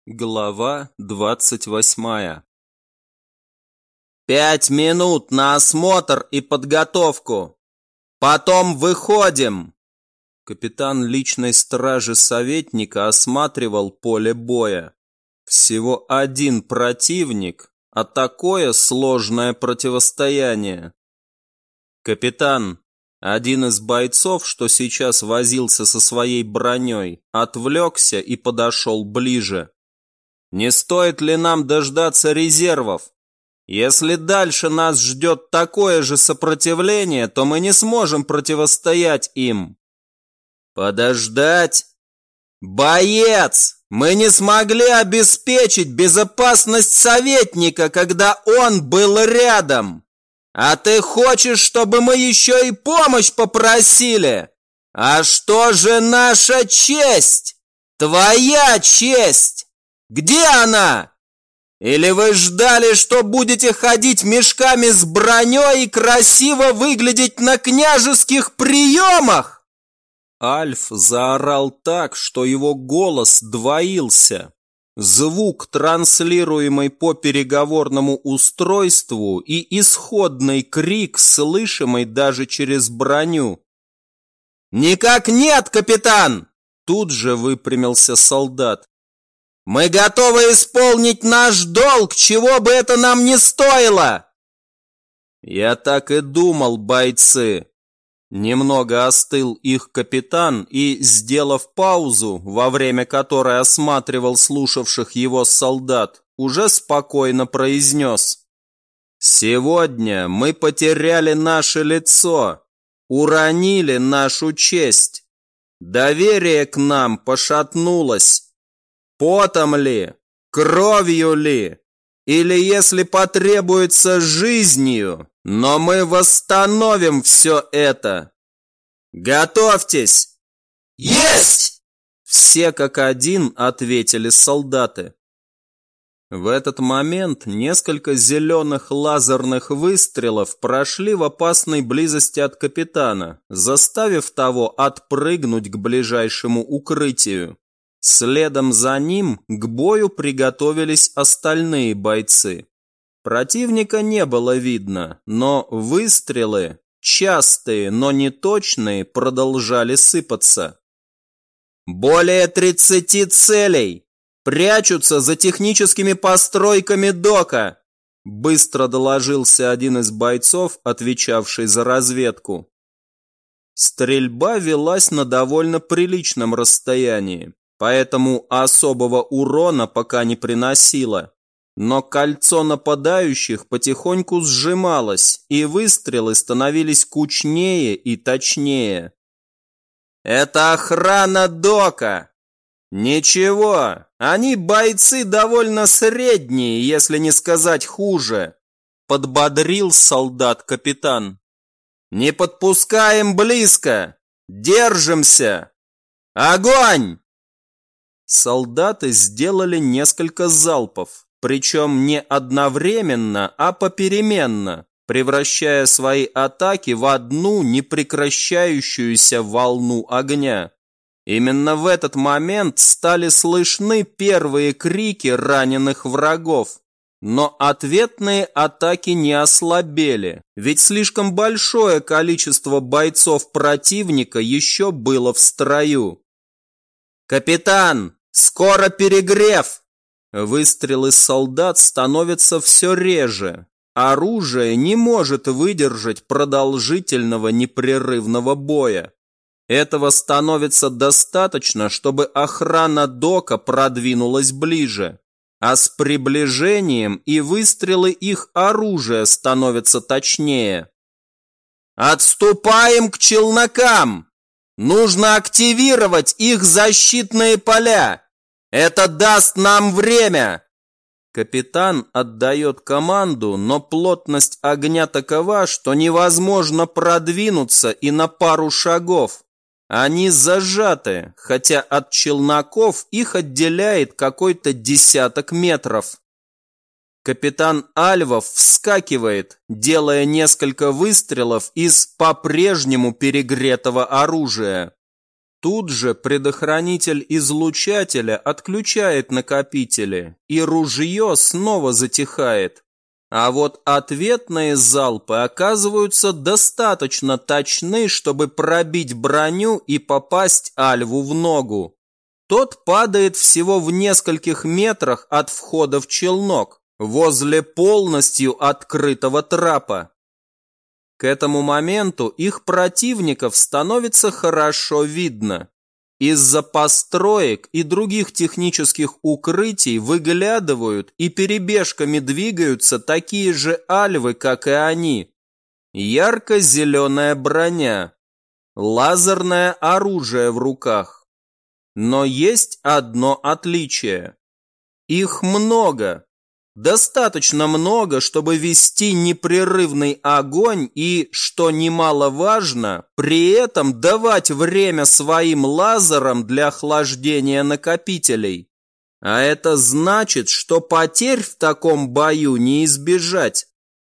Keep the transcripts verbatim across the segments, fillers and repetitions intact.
Глава двадцать восьмая. «Пять минут на осмотр и подготовку. Потом выходим!» Капитан личной стражи советника осматривал поле боя. Всего один противник, а такое сложное противостояние. «Капитан!» Один из бойцов, что сейчас возился со своей броней, отвлекся и подошел ближе. «Не стоит ли нам дождаться резервов? Если дальше нас ждет такое же сопротивление, то мы не сможем противостоять им». «Подождать? Боец! Мы не смогли обеспечить безопасность советника, когда он был рядом. А ты хочешь, чтобы мы еще и помощь попросили? А что же наша честь? Твоя честь? Где она? Или вы ждали, что будете ходить мешками с броней и красиво выглядеть на княжеских приемах?» Альф заорал так, что его голос двоился. Звук, транслируемый по переговорному устройству, и исходный крик, слышимый даже через броню. «Никак нет, капитан!» Тут же выпрямился солдат. «Мы готовы исполнить наш долг, чего бы это нам ни стоило!» «Я так и думал, бойцы!» Немного остыл их капитан и, сделав паузу, во время которой осматривал слушавших его солдат, уже спокойно произнес: «Сегодня мы потеряли наше лицо, уронили нашу честь. Доверие к нам пошатнулось. Потом ли, кровью ли, или, если потребуется, жизнью, но мы восстановим все это. Готовьтесь!» «Есть!» Все как один ответили солдаты. В этот момент несколько зеленых лазерных выстрелов прошли в опасной близости от капитана, заставив того отпрыгнуть к ближайшему укрытию. Следом за ним к бою приготовились остальные бойцы. Противника не было видно, но выстрелы, частые, но не точные, продолжали сыпаться. «Более тридцати целей! Прячутся за техническими постройками дока!» Быстро доложился один из бойцов, отвечавший за разведку. Стрельба велась на довольно приличном расстоянии, поэтому особого урона пока не приносила. Но кольцо нападающих потихоньку сжималось, и выстрелы становились кучнее и точнее. «Это охрана дока!» «Ничего, они бойцы довольно средние, если не сказать хуже», — подбодрил солдат-капитан. «Не подпускаем близко! Держимся! Огонь!» Солдаты сделали несколько залпов. Причем не одновременно, а попеременно, превращая свои атаки в одну непрекращающуюся волну огня. Именно в этот момент стали слышны первые крики раненых врагов. Но ответные атаки не ослабели, ведь слишком большое количество бойцов противника еще было в строю. «Капитан, скоро перегрев!» Выстрелы солдат становятся все реже. Оружие не может выдержать продолжительного непрерывного боя. Этого становится достаточно, чтобы охрана дока продвинулась ближе. А с приближением и выстрелы их оружия становятся точнее. «Отступаем к челнокам! Нужно активировать их защитные поля! Это даст нам время!» Капитан отдает команду, но плотность огня такова, что невозможно продвинуться и на пару шагов. Они зажаты, хотя от челноков их отделяет какой-то десяток метров. Капитан Альвов вскакивает, делая несколько выстрелов из по-прежнему перегретого оружия. Тут же предохранитель излучателя отключает накопители, и ружье снова затихает. А вот ответные залпы оказываются достаточно точны, чтобы пробить броню и попасть Альву в ногу. Тот падает всего в нескольких метрах от входа в челнок, возле полностью открытого трапа. К этому моменту их противников становится хорошо видно. Из-за построек и других технических укрытий выглядывают и перебежками двигаются такие же альвы, как и они. Ярко-зеленая броня, лазерное оружие в руках. Но есть одно отличие. Их много. Достаточно много, чтобы вести непрерывный огонь и, что немаловажно, при этом давать время своим лазерам для охлаждения накопителей. А это значит, что потерь в таком бою не избежать.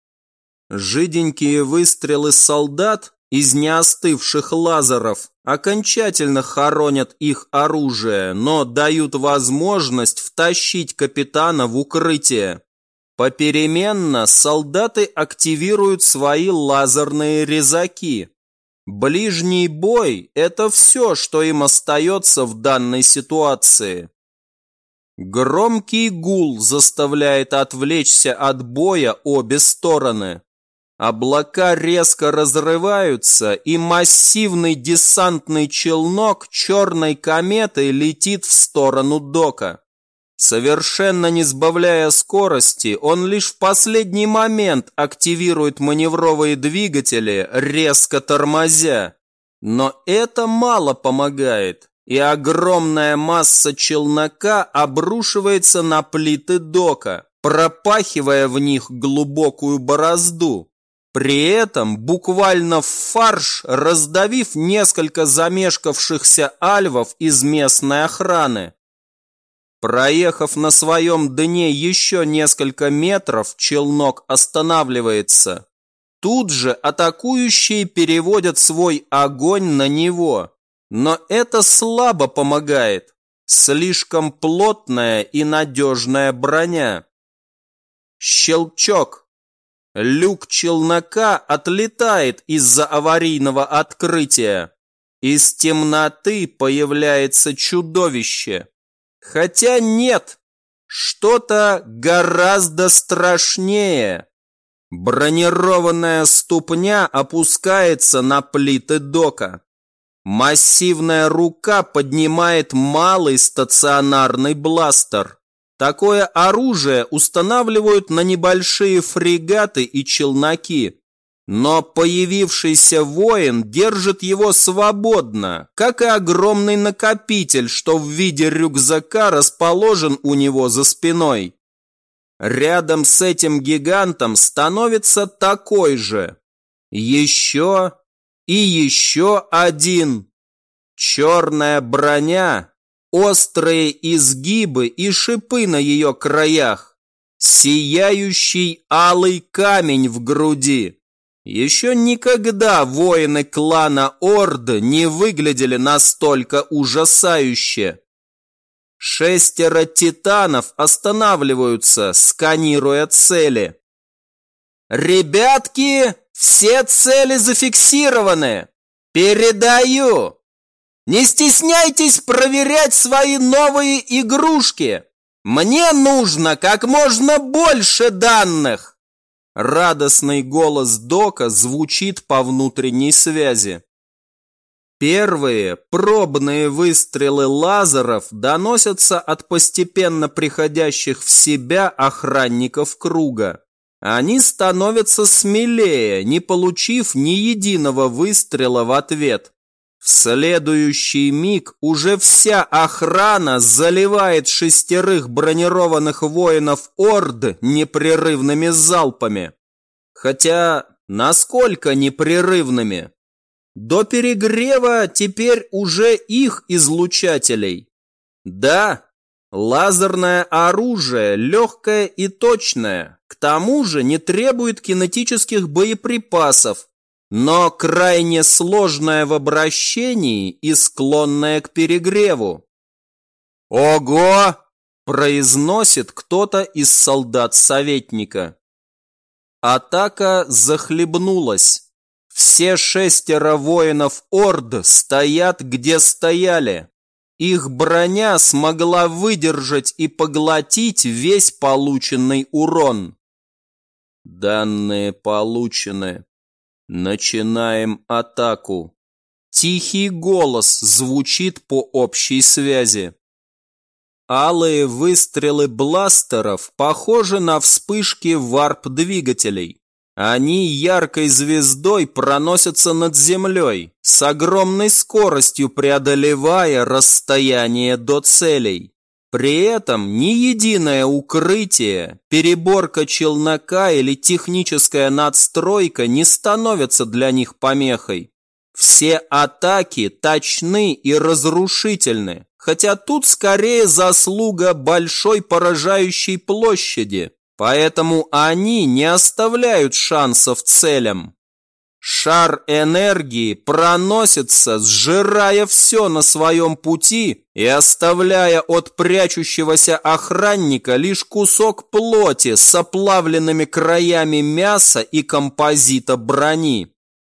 Жиденькие выстрелы солдат из неостывших лазеров окончательно хоронят их оружие, но дают возможность втащить капитана в укрытие. Попеременно солдаты активируют свои лазерные резаки. Ближний бой – это все, что им остается в данной ситуации. Громкий гул заставляет отвлечься от боя обе стороны. Облака резко разрываются, и массивный десантный челнок черной кометой летит в сторону дока. Совершенно не сбавляя скорости, он лишь в последний момент активирует маневровые двигатели, резко тормозя. Но это мало помогает, и огромная масса челнока обрушивается на плиты дока, пропахивая в них глубокую борозду. При этом буквально в фарш раздавив несколько замешкавшихся альвов из местной охраны. Проехав на своем дне еще несколько метров, челнок останавливается. Тут же атакующие переводят свой огонь на него. Но это слабо помогает. Слишком плотная и надежная броня. Щелчок. Люк челнока отлетает из-за аварийного открытия. Из темноты появляется чудовище. Хотя нет, что-то гораздо страшнее. Бронированная ступня опускается на плиты дока. Массивная рука поднимает малый стационарный бластер. Такое оружие устанавливают на небольшие фрегаты и челноки. Но появившийся воин держит его свободно, как и огромный накопитель, что в виде рюкзака расположен у него за спиной. Рядом с этим гигантом становится такой же. Еще и еще один. Черная броня, острые изгибы и шипы на ее краях, сияющий алый камень в груди. Еще никогда воины клана Орд не выглядели настолько ужасающе. Шестеро титанов останавливаются, сканируя цели. «Ребятки, все цели зафиксированы! Передаю! Не стесняйтесь проверять свои новые игрушки! Мне нужно как можно больше данных!» Радостный голос дока звучит по внутренней связи. Первые пробные выстрелы лазеров доносятся от постепенно приходящих в себя охранников круга. Они становятся смелее, не получив ни единого выстрела в ответ. В следующий миг уже вся охрана заливает шестерых бронированных воинов Орд непрерывными залпами. Хотя, насколько непрерывными? До перегрева теперь уже их излучателей. Да, лазерное оружие легкое и точное, к тому же не требует кинетических боеприпасов. но крайне сложное в обращении и склонное к перегреву. «Ого!» – произносит кто-то из солдат советника. Атака захлебнулась. Все шестеро воинов Орд стоят, где стояли. Их броня смогла выдержать и поглотить весь полученный урон. Данные получены. Начинаем атаку. Тихий голос звучит по общей связи. Алые выстрелы бластеров похожи на вспышки варп-двигателей. Они яркой звездой проносятся над землей, с огромной скоростью преодолевая расстояние до целей. При этом ни единое укрытие, переборка челнока или техническая надстройка не становятся для них помехой. Все атаки точны и разрушительны, хотя тут скорее заслуга большой поражающей площади. Поэтому они не оставляют шансов целям. Шар энергии проносится, сжирая все на своем пути и оставляя от прячущегося охранника лишь кусок плоти с оплавленными краями мяса и композита брони.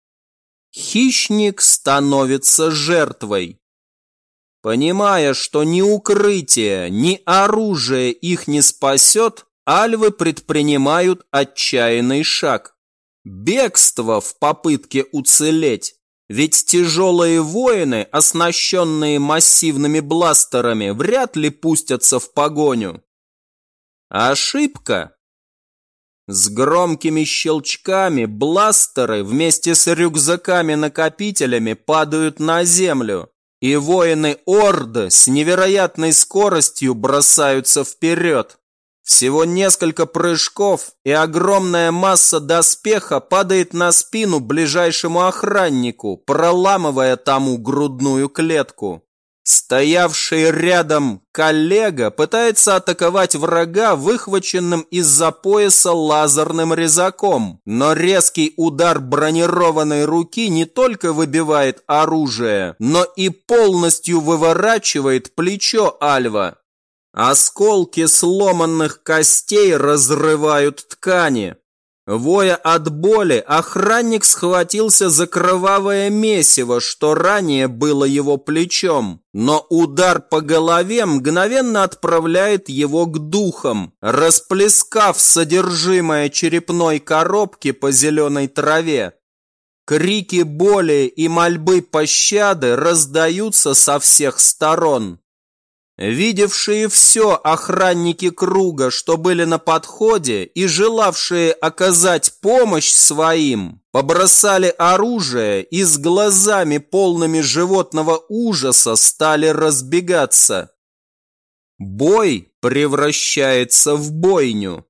Хищник становится жертвой. Понимая, что ни укрытие, ни оружие их не спасет, альвы предпринимают отчаянный шаг. Бегство в попытке уцелеть. Ведь тяжелые воины, оснащенные массивными бластерами, вряд ли пустятся в погоню. Ошибка. С громкими щелчками бластеры вместе с рюкзаками-накопителями падают на землю, и воины Орды с невероятной скоростью бросаются вперед. Всего несколько прыжков, и огромная масса доспеха падает на спину ближайшему охраннику, проламывая тому грудную клетку. Стоявший рядом коллега пытается атаковать врага выхваченным из-за пояса лазерным резаком, но резкий удар бронированной руки не только выбивает оружие, но и полностью выворачивает плечо альва. Осколки сломанных костей разрывают ткани. Воя от боли, охранник схватился за кровавое месиво, что ранее было его плечом, но удар по голове мгновенно отправляет его к духам, расплескав содержимое черепной коробки по зеленой траве. Крики боли и мольбы пощады раздаются со всех сторон. Видевшие все охранники круга, что были на подходе и желавшие оказать помощь своим, побросали оружие и с глазами полными животного ужаса стали разбегаться. Бой превращается в бойню.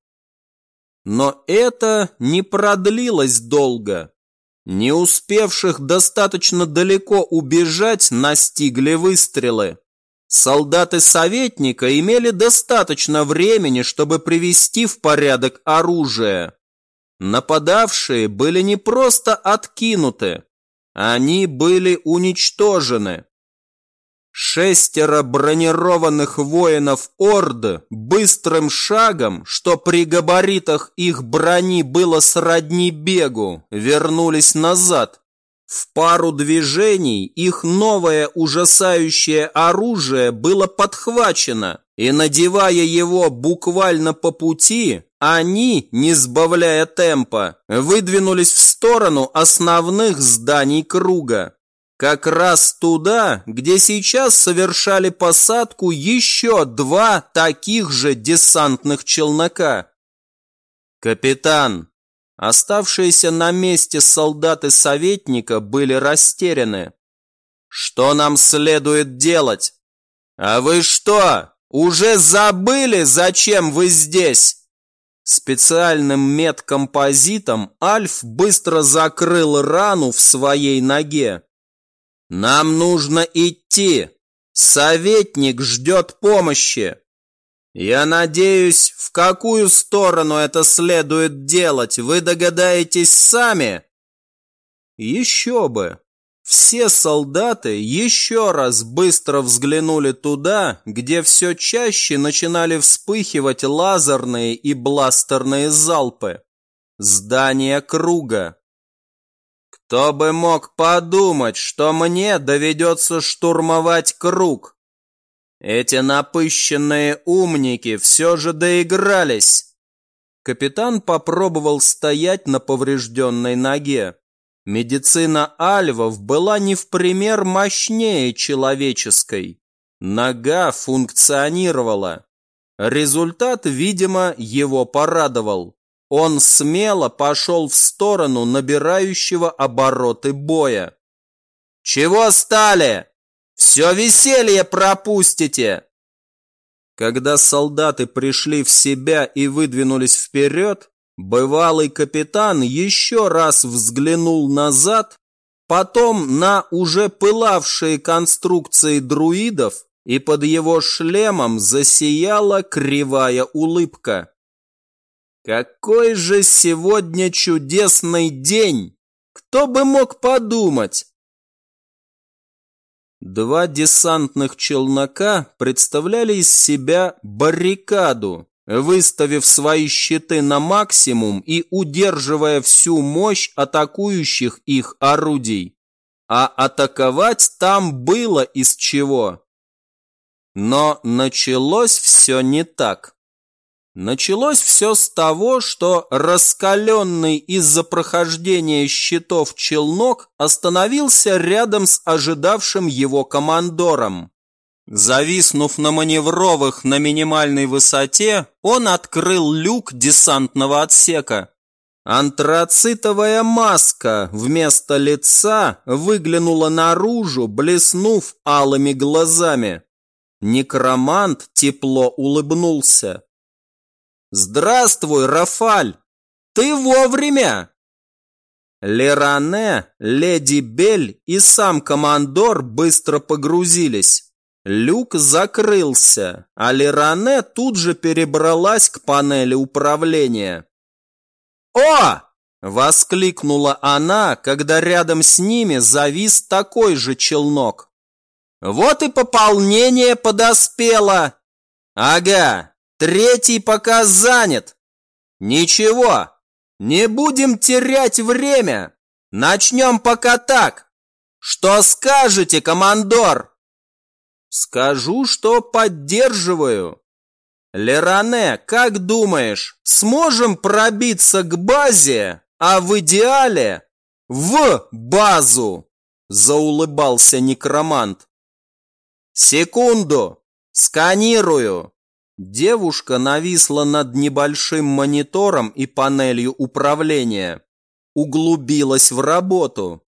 Но это не продлилось долго. Не успевших достаточно далеко убежать настигли выстрелы. Солдаты советника имели достаточно времени, чтобы привести в порядок оружие. Нападавшие были не просто откинуты, они были уничтожены. Шестеро бронированных воинов Орды быстрым шагом, что при габаритах их брони было сродни бегу, вернулись назад. В пару движений их новое ужасающее оружие было подхвачено, и, надевая его буквально по пути, они, не сбавляя темпа, выдвинулись в сторону основных зданий круга. Как раз туда, где сейчас совершали посадку еще два таких же десантных челнока. «Капитан!» Оставшиеся на месте солдаты советника были растеряны. «Что нам следует делать?» «А вы что, уже забыли, зачем вы здесь?» Специальным медкомпозитом Альф быстро закрыл рану в своей ноге. «Нам нужно идти. Советник ждет помощи. Я надеюсь, в какую сторону это следует делать, вы догадаетесь сами?» Еще бы! Все солдаты еще раз быстро взглянули туда, где все чаще начинали вспыхивать лазерные и бластерные залпы. Здание круга. Кто бы мог подумать, что мне доведется штурмовать круг? Эти напыщенные умники все же доигрались. Капитан попробовал стоять на поврежденной ноге. Медицина альвов была не в пример мощнее человеческой. Нога функционировала. Результат, видимо, его порадовал. Он смело пошел в сторону набирающего обороты боя. «Чего стали? Все веселье пропустите!» Когда солдаты пришли в себя и выдвинулись вперед, бывалый капитан еще раз взглянул назад, потом на уже пылавшие конструкции друидов, и под его шлемом засияла кривая улыбка. Какой же сегодня чудесный день! Кто бы мог подумать? Два десантных челнока представляли из себя баррикаду, выставив свои щиты на максимум и удерживая всю мощь атакующих их орудий. А атаковать там было из чего. Но началось все не так. Началось все с того, что раскаленный из-за прохождения щитов челнок остановился рядом с ожидавшим его командором. Зависнув на маневровых на минимальной высоте, он открыл люк десантного отсека. Антрацитовая маска вместо лица выглянула наружу, блеснув алыми глазами. Некромант тепло улыбнулся. «Здравствуй, Рафаль! Ты вовремя!» Леране, леди Бель и сам командор быстро погрузились. Люк закрылся, а Леране тут же перебралась к панели управления. «О!» – воскликнула она, когда рядом с ними завис такой же челнок. «Вот и пополнение подоспело! Ага! Третий пока занят. Ничего, не будем терять время. Начнем пока так. Что скажете, командор?» «Скажу, что поддерживаю. Леране, как думаешь, сможем пробиться к базе, а в идеале в базу?» Заулыбался некромант. «Секунду, сканирую». Девушка нависла над небольшим монитором и панелью управления. Углубилась в работу.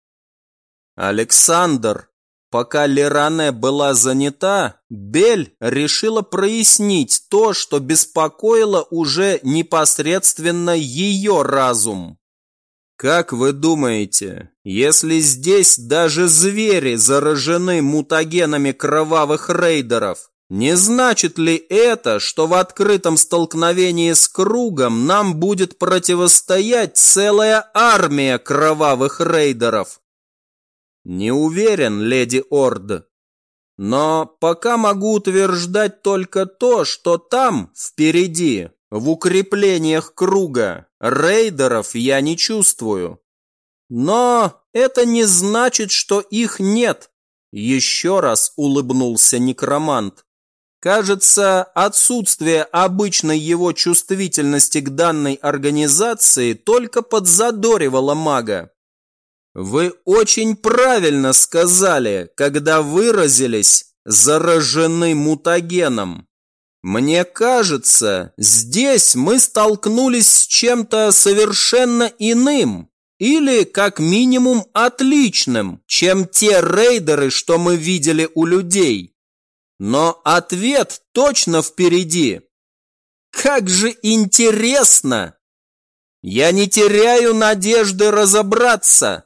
Александр, пока Леране была занята, Бель решила прояснить то, что беспокоило уже непосредственно ее разум. Как вы думаете, если здесь даже звери заражены мутагенами кровавых рейдеров, не значит ли это, что в открытом столкновении с кругом нам будет противостоять целая армия кровавых рейдеров? Не уверен, леди Орд. Но пока могу утверждать только то, что там, впереди, в укреплениях круга, рейдеров я не чувствую. Но это не значит, что их нет. Еще раз улыбнулся некромант. Кажется, отсутствие обычной его чувствительности к данной организации только подзадоривало мага. Вы очень правильно сказали, когда выразились «заражены мутагеном». Мне кажется, здесь мы столкнулись с чем-то совершенно иным, или, как минимум, отличным, чем те рейдеры, что мы видели у людей. Но ответ точно впереди. Как же интересно! Я не теряю надежды разобраться.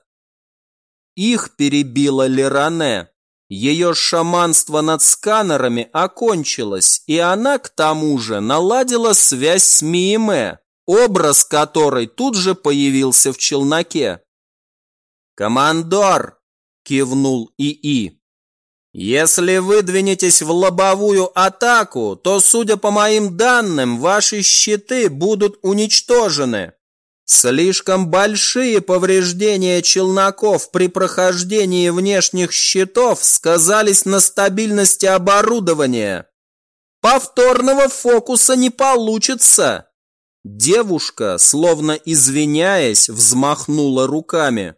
Их перебила Леране. Ее шаманство над сканерами окончилось, и она, к тому же, наладила связь с Мииме, образ которой тут же появился в челноке. «Командор!» – кивнул ИИ. «Если вы двинетесь в лобовую атаку, то, судя по моим данным, ваши щиты будут уничтожены. Слишком большие повреждения челноков при прохождении внешних щитов сказались на стабильности оборудования. Повторного фокуса не получится!» Девушка, словно извиняясь, взмахнула руками.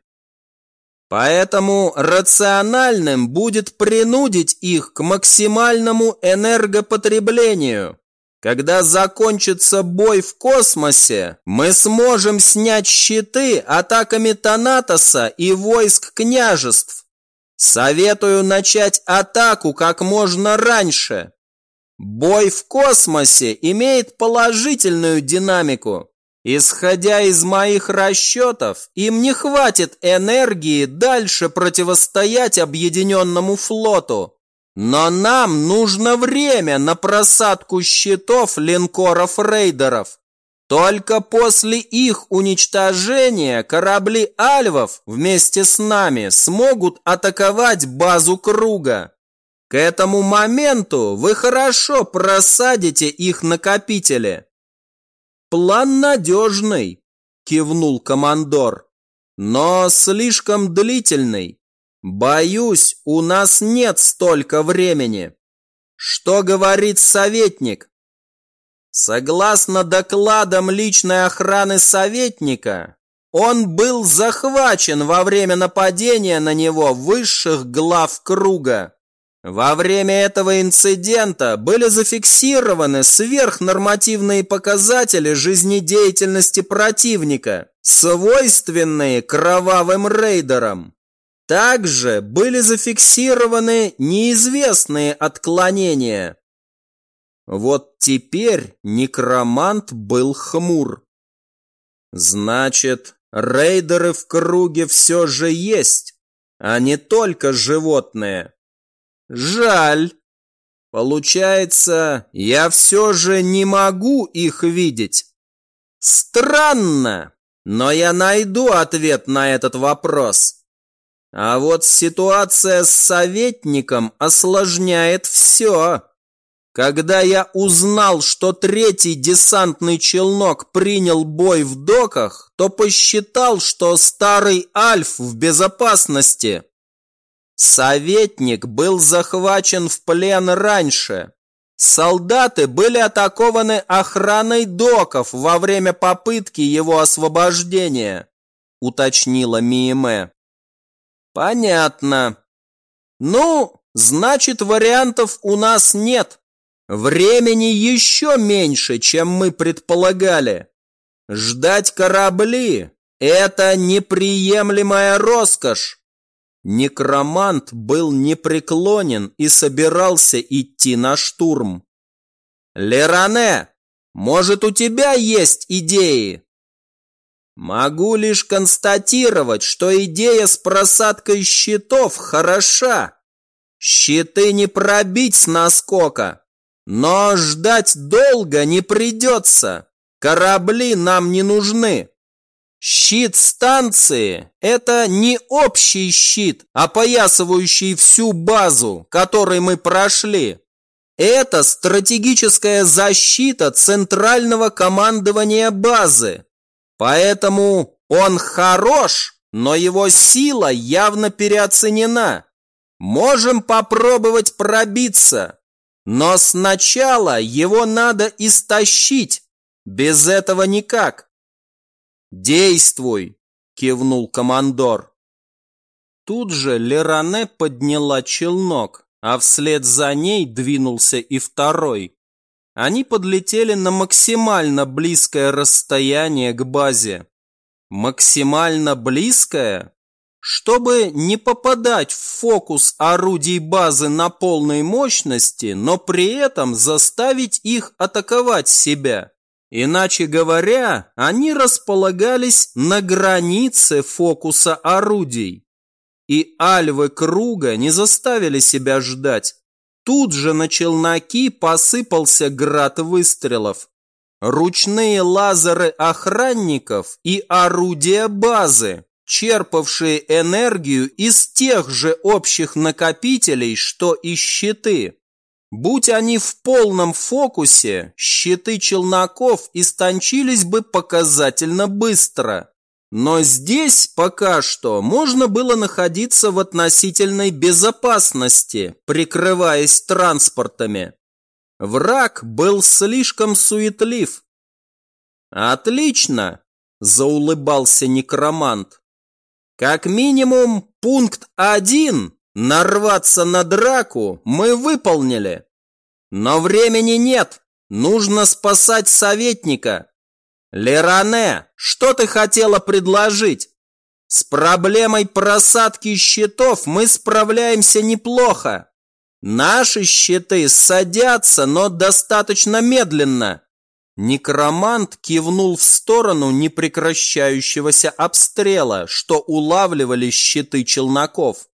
«Поэтому рациональным будет принудить их к максимальному энергопотреблению. Когда закончится бой в космосе, мы сможем снять щиты атаками Танатоса и войск княжеств. Советую начать атаку как можно раньше. Бой в космосе имеет положительную динамику. Исходя из моих расчетов, им не хватит энергии дальше противостоять объединенному флоту. Но нам нужно время на просадку щитов линкоров-рейдеров. Только после их уничтожения корабли альвов вместе с нами смогут атаковать базу Круга. К этому моменту вы хорошо просадите их накопители». «План надежный», – кивнул командор, – «но слишком длительный. Боюсь, у нас нет столько времени. Что говорит советник?» Согласно докладам личной охраны советника, он был захвачен во время нападения на него высших глав Круга. Во время этого инцидента были зафиксированы сверхнормативные показатели жизнедеятельности противника, свойственные кровавым рейдерам. Также были зафиксированы неизвестные отклонения. Вот теперь некромант был хмур. Значит, рейдеры в Круге все же есть, а не только животные. Жаль. Получается, я все же не могу их видеть. Странно, но я найду ответ на этот вопрос. А вот ситуация с советником осложняет все. Когда я узнал, что третий десантный челнок принял бой в доках, то посчитал, что старый Альф в безопасности. Советник был захвачен в плен раньше. Солдаты были атакованы охраной доков во время попытки его освобождения, уточнила Миэме. Понятно. Ну, значит, вариантов у нас нет. Времени еще меньше, чем мы предполагали. Ждать корабли – это неприемлемая роскошь. Некромант был непреклонен и собирался идти на штурм. «Леране, может, у тебя есть идеи?» «Могу лишь констатировать, что идея с просадкой щитов хороша. Щиты не пробить с наскока, но ждать долго не придется. Корабли нам не нужны. Щит станции – это не общий щит, опоясывающий всю базу, которой мы прошли. Это стратегическая защита центрального командования базы. Поэтому он хорош, но его сила явно переоценена. Можем попробовать пробиться, но сначала его надо истощить. Без этого никак. «Действуй!» – кивнул командор. Тут же Леране подняла челнок, а вслед за ней двинулся и второй. Они подлетели на максимально близкое расстояние к базе. Максимально близкое? Чтобы не попадать в фокус орудий базы на полной мощности, но при этом заставить их атаковать себя. Иначе говоря, они располагались на границе фокуса орудий. И альвы Круга не заставили себя ждать. Тут же на челноки посыпался град выстрелов. Ручные лазеры охранников и орудия базы, черпавшие энергию из тех же общих накопителей, что и щиты. Будь они в полном фокусе, щиты челноков истончились бы показательно быстро. Но здесь пока что можно было находиться в относительной безопасности, прикрываясь транспортами. Враг был слишком суетлив. «Отлично!» – заулыбался некромант. «Как минимум, пункт один – нарваться на драку мы выполнили. Но времени нет, нужно спасать советника. Леране, что ты хотела предложить? С проблемой просадки щитов мы справляемся неплохо. Наши щиты садятся, но достаточно медленно». Некромант кивнул в сторону непрекращающегося обстрела, что улавливали щиты челноков.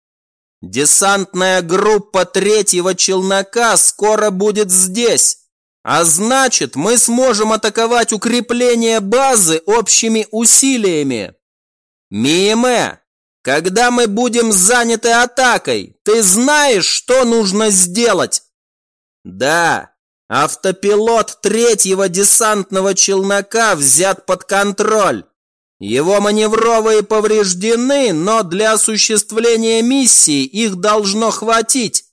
«Десантная группа третьего челнока скоро будет здесь, а значит, мы сможем атаковать укрепление базы общими усилиями. Миме, когда мы будем заняты атакой, ты знаешь, что нужно сделать?» «Да». Автопилот третьего десантного челнока взят под контроль. Его маневровые повреждены, но для осуществления миссии их должно хватить.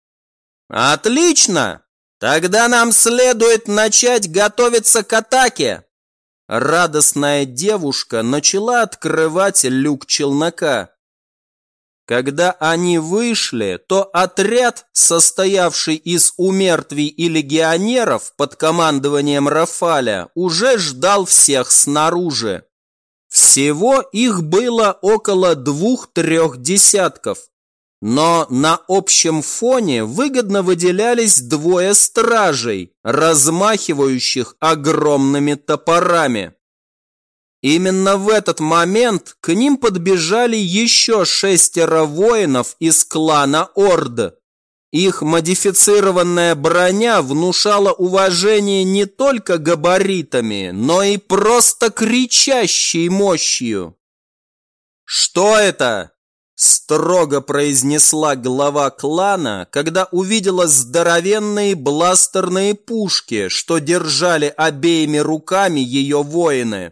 Отлично! Тогда нам следует начать готовиться к атаке. Радостная девушка начала открывать люк челнока. Когда они вышли, то отряд, состоявший из умертвий и легионеров под командованием Рафаля, уже ждал всех снаружи. Всего их было около двух-трех десятков. Но на общем фоне выгодно выделялись двое стражей, размахивающих огромными топорами. Именно в этот момент к ним подбежали еще шестеро воинов из клана Орд. Их модифицированная броня внушала уважение не только габаритами, но и просто кричащей мощью. «Что это?» – строго произнесла глава клана, когда увидела здоровенные бластерные пушки, что держали обеими руками ее воины.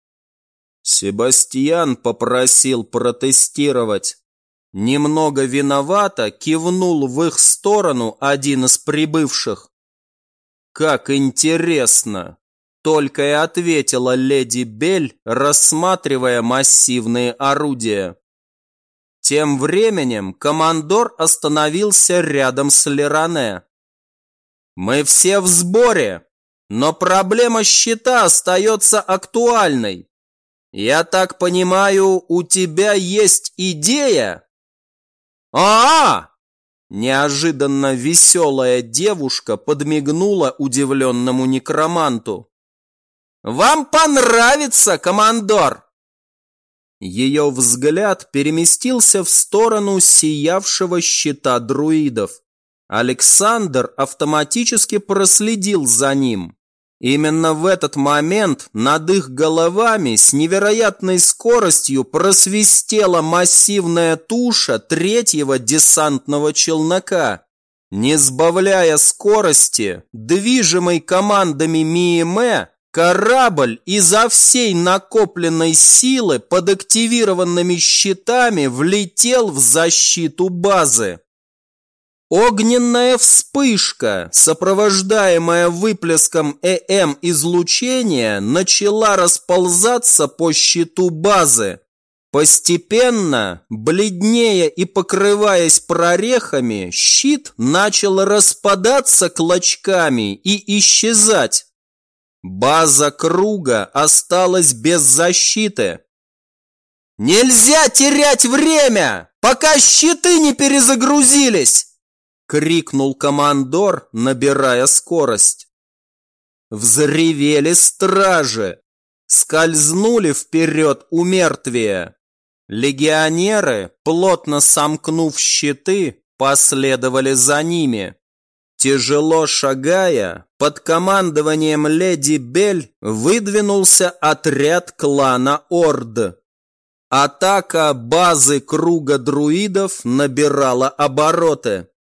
Себастьян попросил протестировать. Немного виновато кивнул в их сторону один из прибывших. «Как интересно!» – только и ответила леди Бель, рассматривая массивные орудия. Тем временем командор остановился рядом с Леране. «Мы все в сборе, но проблема щита остается актуальной. Я так понимаю, у тебя есть идея?» «А-а!» Неожиданно веселая девушка подмигнула удивленному некроманту. «Вам понравится, командор!» Ее взгляд переместился в сторону сиявшего щита друидов. Александр автоматически проследил за ним. Именно в этот момент над их головами с невероятной скоростью просвистела массивная туша третьего десантного челнока. Не сбавляя скорости, движимый командами Миеме, корабль изо всей накопленной силы под активированными щитами влетел в защиту базы. Огненная вспышка, сопровождаемая выплеском ЭМ-излучения, начала расползаться по щиту базы. Постепенно, бледнее и покрываясь прорехами, щит начал распадаться клочками и исчезать. База круга осталась без защиты. «Нельзя терять время, пока щиты не перезагрузились!» — крикнул командор, набирая скорость. Взревели стражи, скользнули вперед у мертвия. Легионеры, плотно сомкнув щиты, последовали за ними. Тяжело шагая, под командованием леди Бель выдвинулся отряд клана Орд. Атака базы круга друидов набирала обороты.